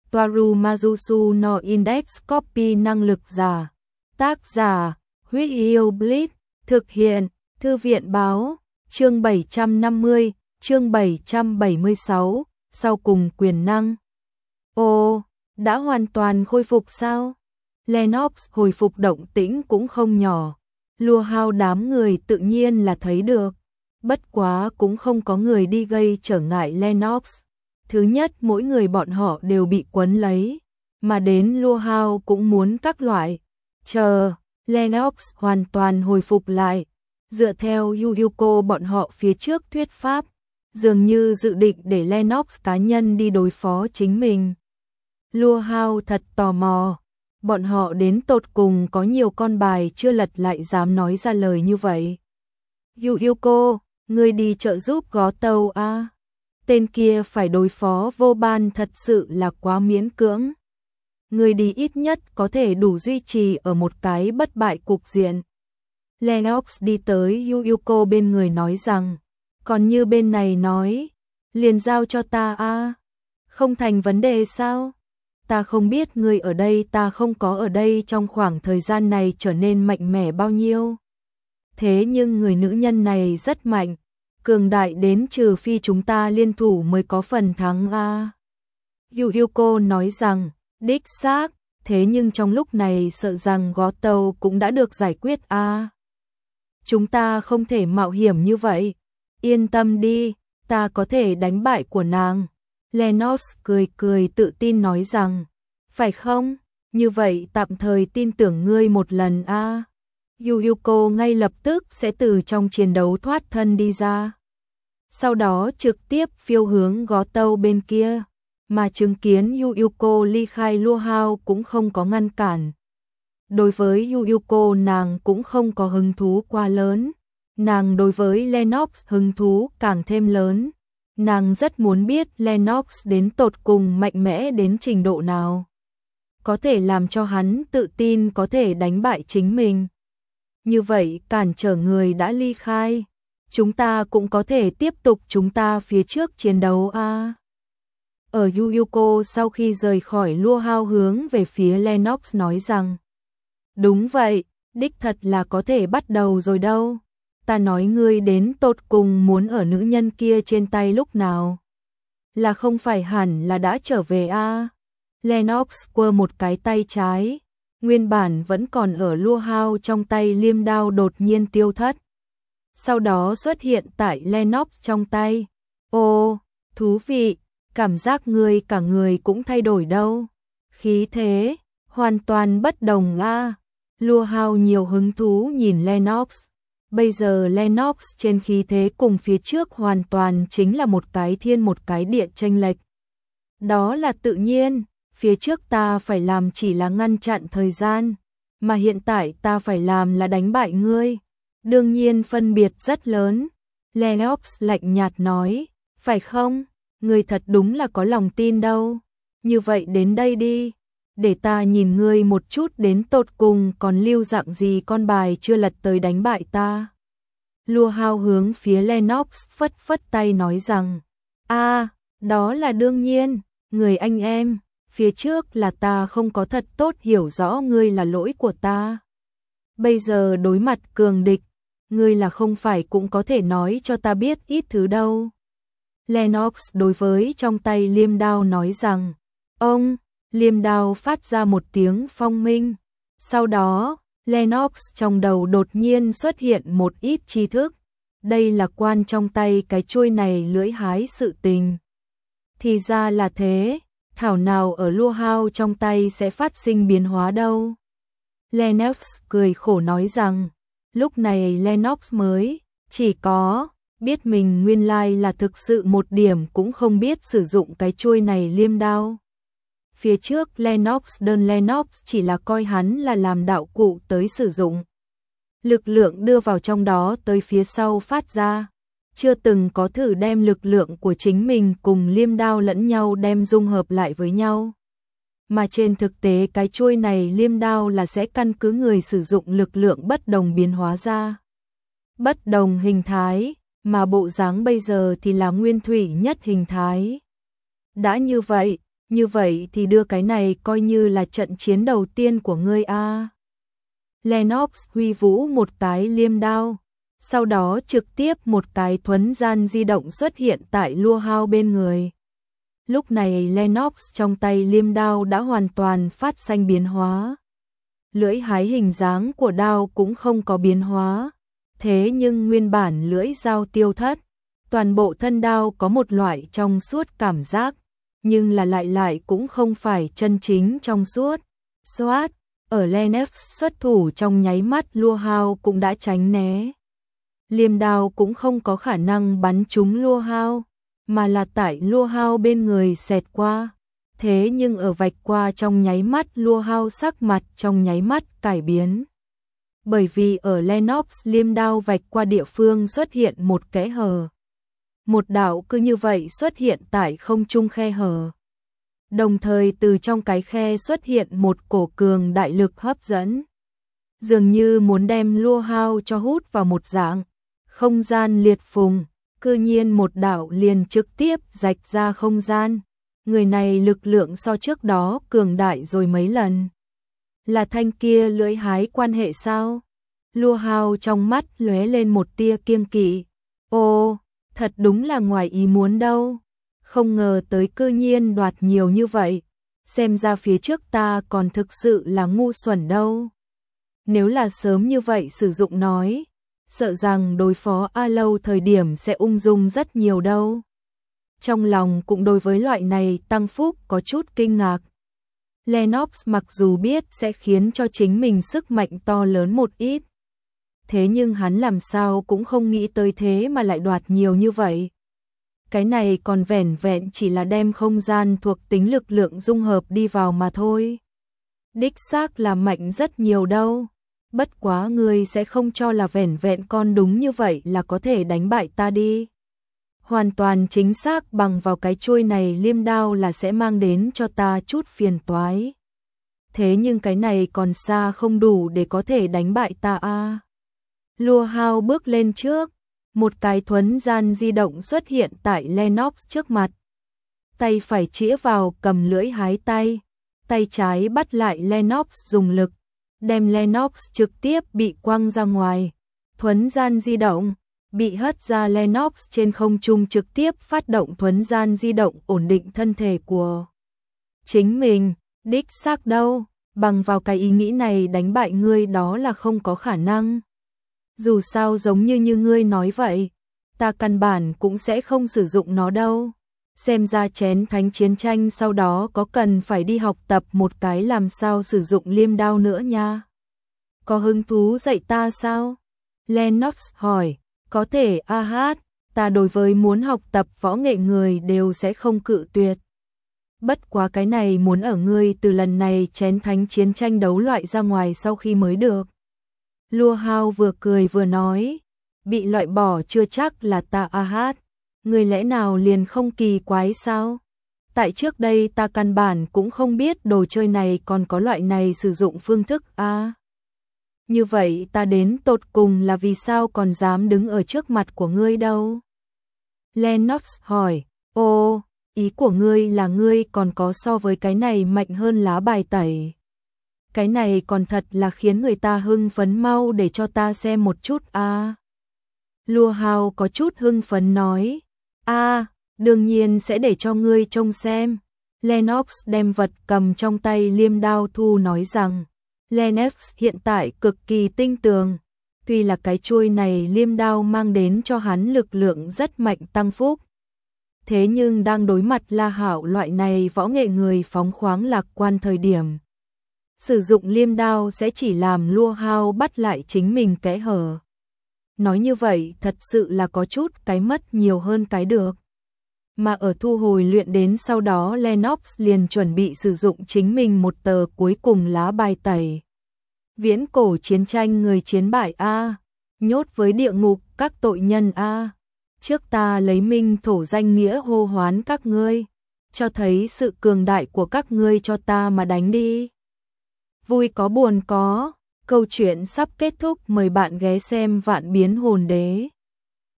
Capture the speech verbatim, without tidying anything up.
Toaru Majusu no Index Copy năng lực giả. Tác giả, Huyết Yêu Blitz, thực hiện, Thư viện báo, chương bảy trăm năm mươi, chương bảy trăm bảy mươi sáu, sau cùng quyền năng. Ồ, đã hoàn toàn khôi phục sao? Lennox hồi phục động tĩnh cũng không nhỏ. Lua Hao đám người tự nhiên là thấy được. Bất quá cũng không có người đi gây trở ngại Lennox. Thứ nhất, mỗi người bọn họ đều bị quấn lấy, mà đến Lua Hao cũng muốn các loại. Chờ, Lennox hoàn toàn hồi phục lại. Dựa theo Yuyuko bọn họ phía trước thuyết pháp, dường như dự định để Lennox cá nhân đi đối phó chính mình. Lua Hao thật tò mò, bọn họ đến tột cùng có nhiều con bài chưa lật lại dám nói ra lời như vậy. Yuyuko, ngươi đi trợ giúp gó tàu à? Tên kia phải đối phó vô ban thật sự là quá miễn cưỡng. Ngươi đi ít nhất có thể đủ duy trì ở một cái bất bại cục diện. Lennox đi tới Yuyuko bên người nói rằng, còn như bên này nói, liền giao cho ta à? Không thành vấn đề sao? Ta không biết ngươi ở đây ta không có ở đây trong khoảng thời gian này trở nên mạnh mẽ bao nhiêu. Thế nhưng người nữ nhân này rất mạnh, cường đại đến trừ phi chúng ta liên thủ mới có phần thắng a. Yuyuko nói rằng, đích xác, thế nhưng trong lúc này sợ rằng gó tàu cũng đã được giải quyết a. Chúng ta không thể mạo hiểm như vậy. Yên tâm đi, ta có thể đánh bại của nàng. Lennox cười cười tự tin nói rằng, phải không? Như vậy tạm thời tin tưởng ngươi một lần a. Yuyuko ngay lập tức sẽ từ trong chiến đấu thoát thân đi ra. Sau đó trực tiếp phiêu hướng gó tàu bên kia, mà chứng kiến Yuyuko ly khai Lua Hao cũng không có ngăn cản. Đối với Yuyuko nàng cũng không có hứng thú quá lớn, nàng đối với Lennox hứng thú càng thêm lớn. Nàng rất muốn biết Lennox đến tột cùng mạnh mẽ đến trình độ nào, có thể làm cho hắn tự tin có thể đánh bại chính mình. Như vậy cản trở người đã ly khai, chúng ta cũng có thể tiếp tục chúng ta phía trước chiến đấu a. Ở Yuyuko sau khi rời khỏi Lua Hao hướng về phía Lennox nói rằng, đúng vậy, đích thật là có thể bắt đầu rồi đâu. Ta nói ngươi đến tột cùng muốn ở nữ nhân kia trên tay lúc nào? Là không phải hẳn là đã trở về a? Lennox quơ một cái tay trái, nguyên bản vẫn còn ở Lua Hao trong tay liêm đao đột nhiên tiêu thất. Sau đó xuất hiện tại Lennox trong tay. Ồ, thú vị, cảm giác ngươi cả người cũng thay đổi đâu. Khí thế, hoàn toàn bất đồng a. Lua Hao nhiều hứng thú nhìn Lennox. Bây giờ Lennox trên khí thế cùng phía trước hoàn toàn chính là một cái thiên một cái địa chênh lệch. Đó là tự nhiên, phía trước ta phải làm chỉ là ngăn chặn thời gian, mà hiện tại ta phải làm là đánh bại ngươi. Đương nhiên phân biệt rất lớn. Lennox lạnh nhạt nói, phải không? Ngươi thật đúng là có lòng tin đâu. Như vậy đến đây đi, để ta nhìn ngươi một chút đến tột cùng còn lưu dạng gì con bài chưa lật tới đánh bại ta. Lua Hao hướng phía Lennox phất phất tay nói rằng, a, đó là đương nhiên, người anh em, phía trước là ta không có thật tốt hiểu rõ ngươi là lỗi của ta. Bây giờ đối mặt cường địch, ngươi là không phải cũng có thể nói cho ta biết ít thứ đâu. Lennox đối với trong tay liêm đao nói rằng, ông, liêm đao phát ra một tiếng phong minh. Sau đó, Lennox trong đầu đột nhiên xuất hiện một ít tri thức. Đây là quan trong tay cái chuôi này lưỡi hái sự tình. Thì ra là thế, thảo nào ở Lua Hao trong tay sẽ phát sinh biến hóa đâu. Lennox cười khổ nói rằng, lúc này Lennox mới chỉ có biết mình nguyên lai là thực sự một điểm cũng không biết sử dụng cái chuôi này liêm đao. Phía trước Lennox đơn Lennox chỉ là coi hắn là làm đạo cụ tới sử dụng. Lực lượng đưa vào trong đó tới phía sau phát ra. Chưa từng có thử đem lực lượng của chính mình cùng liêm đao lẫn nhau đem dung hợp lại với nhau. Mà trên thực tế cái chuôi này liêm đao là sẽ căn cứ người sử dụng lực lượng bất đồng biến hóa ra. Bất đồng hình thái, mà bộ dáng bây giờ thì là nguyên thủy nhất hình thái. Đã như vậy, Như vậy thì đưa cái này coi như là trận chiến đầu tiên của ngươi a. Lennox huy vũ một cái liêm đao, sau đó trực tiếp một cái thuấn gian di động xuất hiện tại Lua Hao bên người. Lúc này Lennox trong tay liêm đao đã hoàn toàn phát sinh biến hóa. Lưỡi hái hình dáng của đao cũng không có biến hóa, thế nhưng nguyên bản lưỡi dao tiêu thất, toàn bộ thân đao có một loại trong suốt cảm giác, nhưng là lại lại cũng không phải chân chính trong suốt. Xoát, ở Lennox xuất thủ trong nháy mắt Lua Hao cũng đã tránh né. Liêm đao cũng không có khả năng bắn trúng Lua Hao, mà là tại Lua Hao bên người xẹt qua. Thế nhưng ở vạch qua trong nháy mắt Lua Hao sắc mặt trong nháy mắt cải biến. Bởi vì ở Lennox liêm đao vạch qua địa phương xuất hiện một kẽ hở. Một đạo cứ như vậy xuất hiện tại không trung khe hở. Đồng thời từ trong cái khe xuất hiện một cổ cường đại lực hấp dẫn. Dường như muốn đem Lua Hao cho hút vào một dạng không gian liệt phùng, cư nhiên một đạo liền trực tiếp rạch ra không gian. Người này lực lượng so trước đó cường đại rồi mấy lần. Là thanh kia lưỡi hái quan hệ sao? Lua Hao trong mắt lóe lên một tia kiêng kỵ. Ô, thật đúng là ngoài ý muốn đâu. Không ngờ tới cư nhiên đoạt nhiều như vậy. Xem ra phía trước ta còn thực sự là ngu xuẩn đâu. Nếu là sớm như vậy sử dụng nói, sợ rằng đối phó A Lâu thời điểm sẽ ung dung rất nhiều đâu. Trong lòng cũng đối với loại này tăng phúc có chút kinh ngạc. Lennox mặc dù biết sẽ khiến cho chính mình sức mạnh to lớn một ít. Thế nhưng hắn làm sao cũng không nghĩ tới thế mà lại đoạt nhiều như vậy. Cái này còn vẻn vẹn chỉ là đem không gian thuộc tính lực lượng dung hợp đi vào mà thôi. Đích xác là mạnh rất nhiều đâu. Bất quá ngươi sẽ không cho là vẻn vẹn con đúng như vậy là có thể đánh bại ta đi. Hoàn toàn chính xác bằng vào cái chuôi này liêm đao là sẽ mang đến cho ta chút phiền toái. Thế nhưng cái này còn xa không đủ để có thể đánh bại ta a. À. Lua Hao bước lên trước, một cái thuấn gian di động xuất hiện tại Lennox trước mặt. Tay phải chĩa vào cầm lưỡi hái tay, tay trái bắt lại Lennox dùng lực, đem Lennox trực tiếp bị quăng ra ngoài. Thuấn gian di động, bị hất ra Lennox trên không trung trực tiếp phát động thuấn gian di động ổn định thân thể của chính mình. Đích xác đâu, bằng vào cái ý nghĩ này đánh bại ngươi đó là không có khả năng. Dù sao giống như như ngươi nói vậy, ta căn bản cũng sẽ không sử dụng nó đâu. Xem ra chén thánh chiến tranh sau đó có cần phải đi học tập một cái làm sao sử dụng liêm đao nữa nha. Có hứng thú dạy ta sao? Lennox hỏi. Có thể a hát, ta đối với muốn học tập võ nghệ người đều sẽ không cự tuyệt. Bất quá cái này muốn ở ngươi từ lần này chén thánh chiến tranh đấu loại ra ngoài sau khi mới được. Lua Hao vừa cười vừa nói, bị loại bỏ chưa chắc là ta a hát, người lẽ nào liền không kỳ quái sao? Tại trước đây ta căn bản cũng không biết đồ chơi này còn có loại này sử dụng phương thức a. À. Như vậy ta đến tột cùng là vì sao còn dám đứng ở trước mặt của ngươi đâu? Lennox hỏi, ô, ý của ngươi là ngươi còn có so với cái này mạnh hơn lá bài tẩy. Cái này còn thật là khiến người ta hưng phấn, mau để cho ta xem một chút a. À. Lua Hao có chút hưng phấn nói, a, à, đương nhiên sẽ để cho ngươi trông xem. Lennox đem vật cầm trong tay liêm đao thu nói rằng, Lennox hiện tại cực kỳ tinh tường, tuy là cái chuôi này liêm đao mang đến cho hắn lực lượng rất mạnh tăng phúc. Thế nhưng đang đối mặt La Hạo loại này võ nghệ người phóng khoáng lạc quan thời điểm, sử dụng liêm đao sẽ chỉ làm Lua Hao bắt lại chính mình kẽ hở. Nói như vậy thật sự là có chút cái mất nhiều hơn cái được. Mà ở thu hồi luyện đến sau đó Lennox liền chuẩn bị sử dụng chính mình một tờ cuối cùng lá bài tẩy. Viễn cổ chiến tranh người chiến bại a, nhốt với địa ngục các tội nhân a. Trước ta lấy minh thổ danh nghĩa hô hoán các ngươi, cho thấy sự cường đại của các ngươi cho ta mà đánh đi. Vui có buồn có, câu chuyện sắp kết thúc, mời bạn ghé xem Vạn Biến Hồn Đế.